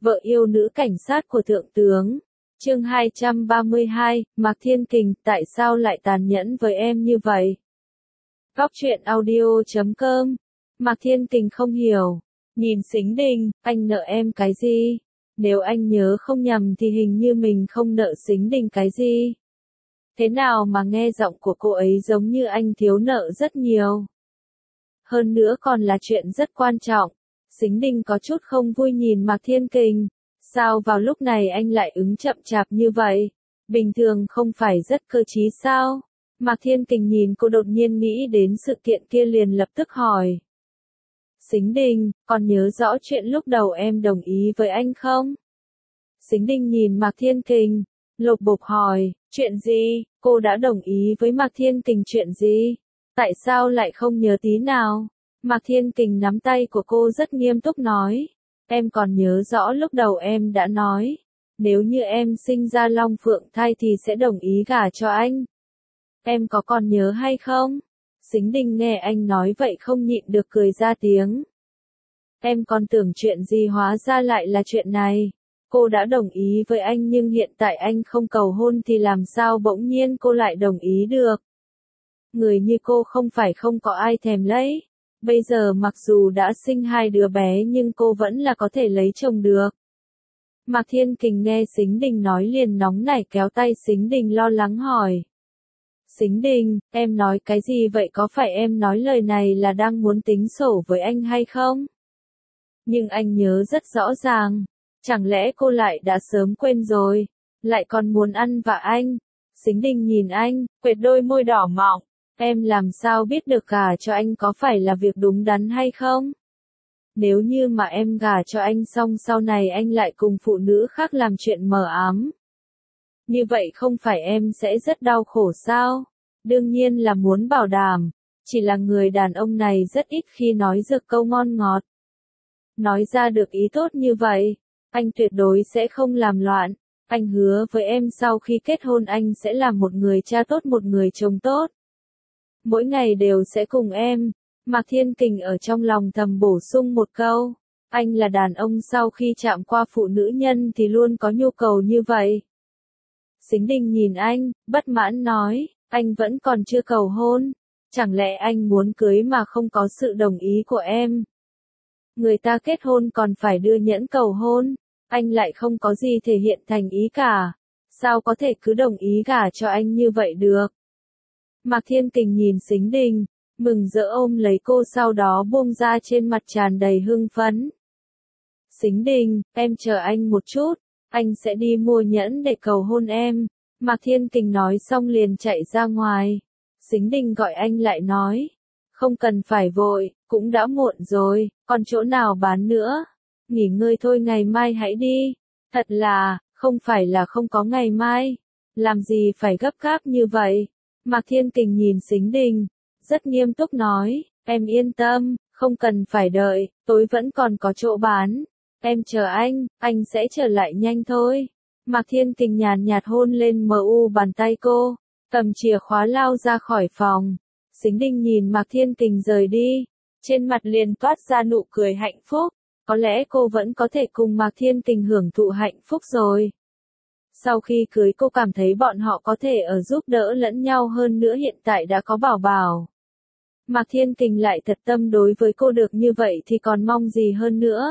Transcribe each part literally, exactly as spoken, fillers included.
vợ yêu nữ cảnh sát của thượng tướng. Chương hai trăm ba mươi hai, Mạc Thiên Kình, tại sao lại tàn nhẫn với em như vậy? Góc truyện audio chấm com. Mạc Thiên Kình không hiểu. Nhìn Sính Đình, anh nợ em cái gì? Nếu anh nhớ không nhầm thì hình như mình không nợ Sính Đình cái gì. Thế nào mà nghe giọng của cô ấy giống như anh thiếu nợ rất nhiều. Hơn nữa còn là chuyện rất quan trọng. Sính Đình có chút không vui nhìn Mạc Thiên Kình. Sao vào lúc này anh lại ứng chậm chạp như vậy? Bình thường không phải rất cơ trí sao? Mạc Thiên Kình nhìn cô đột nhiên nghĩ đến sự kiện kia liền lập tức hỏi. Sính Đình, còn nhớ rõ chuyện lúc đầu em đồng ý với anh không? Sính Đình nhìn Mạc Thiên Kình, lột bột hỏi, chuyện gì? Cô đã đồng ý với Mạc Thiên Kình chuyện gì? Tại sao lại không nhớ tí nào? Mạc Thiên Kình nắm tay của cô rất nghiêm túc nói. Em còn nhớ rõ lúc đầu em đã nói. Nếu như em sinh ra long phượng thai thì sẽ đồng ý gả cho anh. Em có còn nhớ hay không? Sính Đình nghe anh nói vậy không nhịn được cười ra tiếng. Em còn tưởng chuyện gì hóa ra lại là chuyện này. Cô đã đồng ý với anh nhưng hiện tại anh không cầu hôn thì làm sao bỗng nhiên cô lại đồng ý được. Người như cô không phải không có ai thèm lấy. Bây giờ mặc dù đã sinh hai đứa bé nhưng cô vẫn là có thể lấy chồng được. Mạc Thiên Kình nghe Sính Đình nói liền nóng nảy kéo tay Sính Đình lo lắng hỏi. Sính Đình, em nói cái gì vậy, có phải em nói lời này là đang muốn tính sổ với anh hay không? Nhưng anh nhớ rất rõ ràng. Chẳng lẽ cô lại đã sớm quên rồi, lại còn muốn ăn vạ anh? Sính Đình nhìn anh, quệt đôi môi đỏ mọng. Em làm sao biết được gả cho anh có phải là việc đúng đắn hay không? Nếu như mà em gả cho anh xong sau này anh lại cùng phụ nữ khác làm chuyện mờ ám. Như vậy không phải em sẽ rất đau khổ sao? Đương nhiên là muốn bảo đảm. Chỉ là người đàn ông này rất ít khi nói được câu ngon ngọt. Nói ra được ý tốt như vậy, anh tuyệt đối sẽ không làm loạn. Anh hứa với em sau khi kết hôn anh sẽ làm một người cha tốt, một người chồng tốt. Mỗi ngày đều sẽ cùng em. Mạc Thiên Kình ở trong lòng thầm bổ sung một câu. Anh là đàn ông sau khi chạm qua phụ nữ nhân thì luôn có nhu cầu như vậy. Sính Đình nhìn anh, bất mãn nói, anh vẫn còn chưa cầu hôn. Chẳng lẽ anh muốn cưới mà không có sự đồng ý của em? Người ta kết hôn còn phải đưa nhẫn cầu hôn. Anh lại không có gì thể hiện thành ý cả. Sao có thể cứ đồng ý gả cho anh như vậy được? Mạc Thiên Kình nhìn Sính Đình, mừng rỡ ôm lấy cô sau đó buông ra trên mặt tràn đầy hưng phấn. Sính Đình, em chờ anh một chút, anh sẽ đi mua nhẫn để cầu hôn em. Mạc Thiên Kình nói xong liền chạy ra ngoài. Sính Đình gọi anh lại nói, không cần phải vội, cũng đã muộn rồi, còn chỗ nào bán nữa. Nghỉ ngơi thôi, ngày mai hãy đi. Thật là, không phải là không có ngày mai. Làm gì phải gấp gáp như vậy? Mạc Thiên Kình nhìn Sính Đình, rất nghiêm túc nói, em yên tâm, không cần phải đợi, tối vẫn còn có chỗ bán. Em chờ anh, anh sẽ trở lại nhanh thôi. Mạc Thiên Kình nhàn nhạt hôn lên mờ u bàn tay cô, cầm chìa khóa lao ra khỏi phòng. Sính Đình nhìn Mạc Thiên Kình rời đi, trên mặt liền toát ra nụ cười hạnh phúc. Có lẽ cô vẫn có thể cùng Mạc Thiên Kình hưởng thụ hạnh phúc rồi. Sau khi cưới cô cảm thấy bọn họ có thể ở giúp đỡ lẫn nhau, hơn nữa hiện tại đã có bảo bảo. Mạc Thiên Kình lại thật tâm đối với cô được như vậy thì còn mong gì hơn nữa.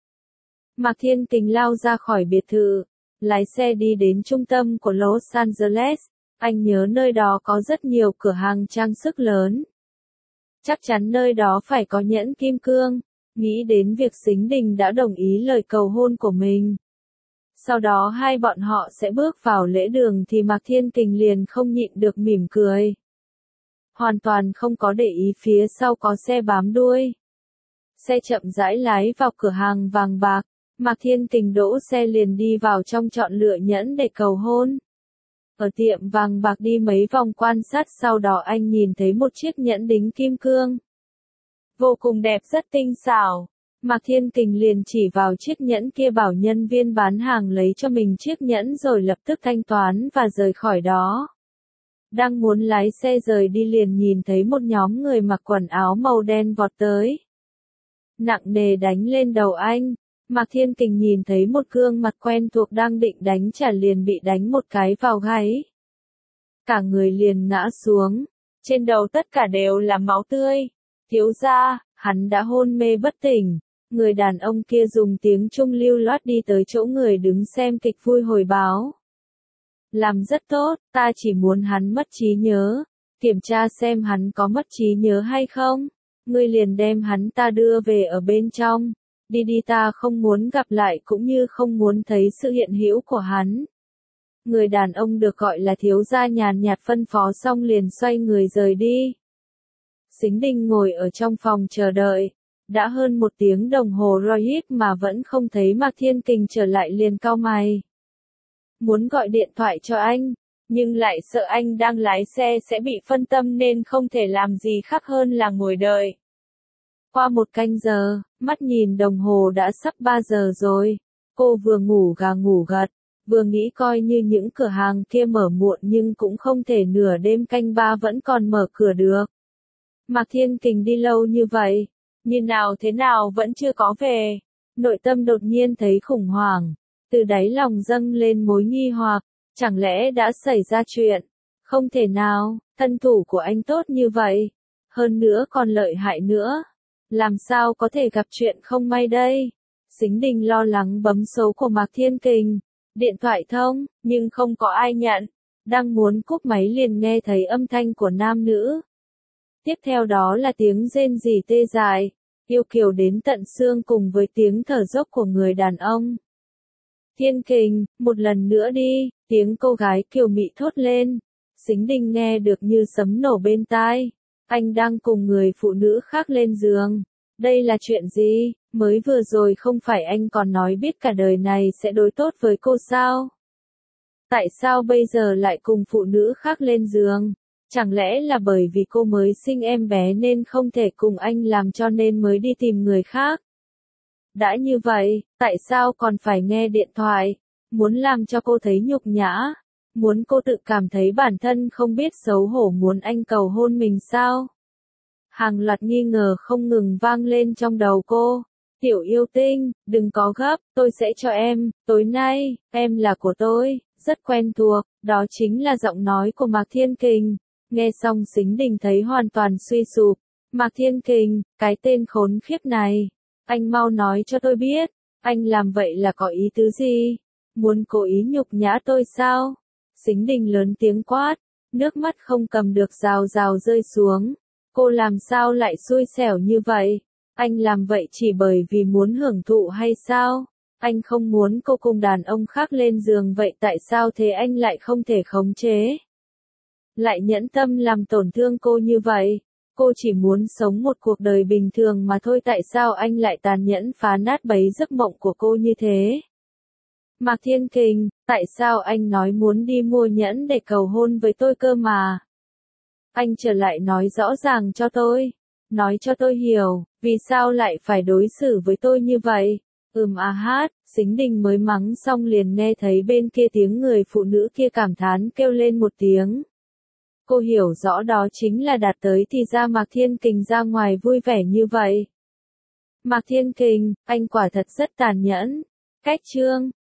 Mạc Thiên Kình lao ra khỏi biệt thự, lái xe đi đến trung tâm của Los Angeles. Anh nhớ nơi đó có rất nhiều cửa hàng trang sức lớn. Chắc chắn nơi đó phải có nhẫn kim cương. Nghĩ đến việc Sính Đình đã đồng ý lời cầu hôn của mình. Sau đó hai bọn họ sẽ bước vào lễ đường thì Mạc Thiên Kình liền không nhịn được mỉm cười. Hoàn toàn không có để ý phía sau có xe bám đuôi. Xe chậm rãi lái vào cửa hàng vàng bạc. Mạc Thiên Kình đỗ xe liền đi vào trong chọn lựa nhẫn để cầu hôn. Ở tiệm vàng bạc đi mấy vòng quan sát, sau đó anh nhìn thấy một chiếc nhẫn đính kim cương. Vô cùng đẹp, rất tinh xảo. Mạc Thiên Kình liền chỉ vào chiếc nhẫn kia bảo nhân viên bán hàng lấy cho mình chiếc nhẫn rồi lập tức thanh toán và rời khỏi đó. Đang muốn lái xe rời đi liền nhìn thấy một nhóm người mặc quần áo màu đen vọt tới. Nặng nề đánh lên đầu anh. Mạc Thiên Kình nhìn thấy một gương mặt quen thuộc đang định đánh trả liền bị đánh một cái vào gáy. Cả người liền ngã xuống, trên đầu tất cả đều là máu tươi. Thiếu gia, hắn đã hôn mê bất tỉnh. Người đàn ông kia dùng tiếng Trung lưu loát đi tới chỗ người đứng xem kịch vui hồi báo. Làm rất tốt, ta chỉ muốn hắn mất trí nhớ. Kiểm tra xem hắn có mất trí nhớ hay không. Ngươi liền đem hắn ta đưa về ở bên trong. Đi đi, ta không muốn gặp lại cũng như không muốn thấy sự hiện hữu của hắn. Người đàn ông được gọi là thiếu gia nhàn nhạt phân phó xong liền xoay người rời đi. Sính Đình ngồi ở trong phòng chờ đợi. Đã hơn một tiếng đồng hồ rồi hít mà vẫn không thấy Mạc Thiên Kình trở lại liền cau mày. Muốn gọi điện thoại cho anh, nhưng lại sợ anh đang lái xe sẽ bị phân tâm nên không thể làm gì khác hơn là ngồi đợi. Qua một canh giờ, mắt nhìn đồng hồ đã sắp ba giờ rồi. Cô vừa ngủ gà ngủ gật, vừa nghĩ coi như những cửa hàng kia mở muộn nhưng cũng không thể nửa đêm canh ba vẫn còn mở cửa được. Mạc Thiên Kình đi lâu như vậy, như nào thế nào vẫn chưa có về. Nội tâm đột nhiên thấy khủng hoảng, từ đáy lòng dâng lên mối nghi hoặc, chẳng lẽ đã xảy ra chuyện? Không thể nào, thân thủ của anh tốt như vậy, hơn nữa còn lợi hại nữa. Làm sao có thể gặp chuyện không may đây? Sính Đình lo lắng bấm số của Mạc Thiên Kình. Điện thoại thông, nhưng không có ai nhận. Đang muốn cúp máy liền nghe thấy âm thanh của nam nữ. Tiếp theo đó là tiếng rên rỉ tê dại, yêu kiều đến tận xương cùng với tiếng thở dốc của người đàn ông. Thiên Kình, một lần nữa đi, tiếng cô gái kiều mị thốt lên. Sính Đình nghe được như sấm nổ bên tai. Anh đang cùng người phụ nữ khác lên giường. Đây là chuyện gì? Mới vừa rồi không phải anh còn nói biết cả đời này sẽ đối tốt với cô sao? Tại sao bây giờ lại cùng phụ nữ khác lên giường? Chẳng lẽ là bởi vì cô mới sinh em bé nên không thể cùng anh làm cho nên mới đi tìm người khác? Đã như vậy, tại sao còn phải nghe điện thoại? Muốn làm cho cô thấy nhục nhã? Muốn cô tự cảm thấy bản thân không biết xấu hổ muốn anh cầu hôn mình sao? Hàng loạt nghi ngờ không ngừng vang lên trong đầu cô. Tiểu yêu tinh, đừng có gấp, tôi sẽ cho em, tối nay, em là của tôi, rất quen thuộc, đó chính là giọng nói của Mạc Thiên Kình. Nghe xong Sính Đình thấy hoàn toàn suy sụp. Mạc Thiên Kình, cái tên khốn khiếp này, anh mau nói cho tôi biết, anh làm vậy là có ý tứ gì? Muốn cố ý nhục nhã tôi sao? Sính Đình lớn tiếng quát, nước mắt không cầm được rào rào rơi xuống. Cô làm sao lại xui xẻo như vậy? Anh làm vậy chỉ bởi vì muốn hưởng thụ hay sao? Anh không muốn cô cùng đàn ông khác lên giường vậy tại sao thế anh lại không thể khống chế? Lại nhẫn tâm làm tổn thương cô như vậy? Cô chỉ muốn sống một cuộc đời bình thường mà thôi, tại sao anh lại tàn nhẫn phá nát bấy giấc mộng của cô như thế? Mạc Thiên Kình, tại sao anh nói muốn đi mua nhẫn để cầu hôn với tôi cơ mà? Anh trở lại nói rõ ràng cho tôi. Nói cho tôi hiểu, vì sao lại phải đối xử với tôi như vậy? Ừm à hát, Sính Đình mới mắng xong liền nghe thấy bên kia tiếng người phụ nữ kia cảm thán kêu lên một tiếng. Cô hiểu rõ đó chính là đạt tới thì ra Mạc Thiên Kình ra ngoài vui vẻ như vậy. Mạc Thiên Kình, anh quả thật rất tàn nhẫn. Cách chương.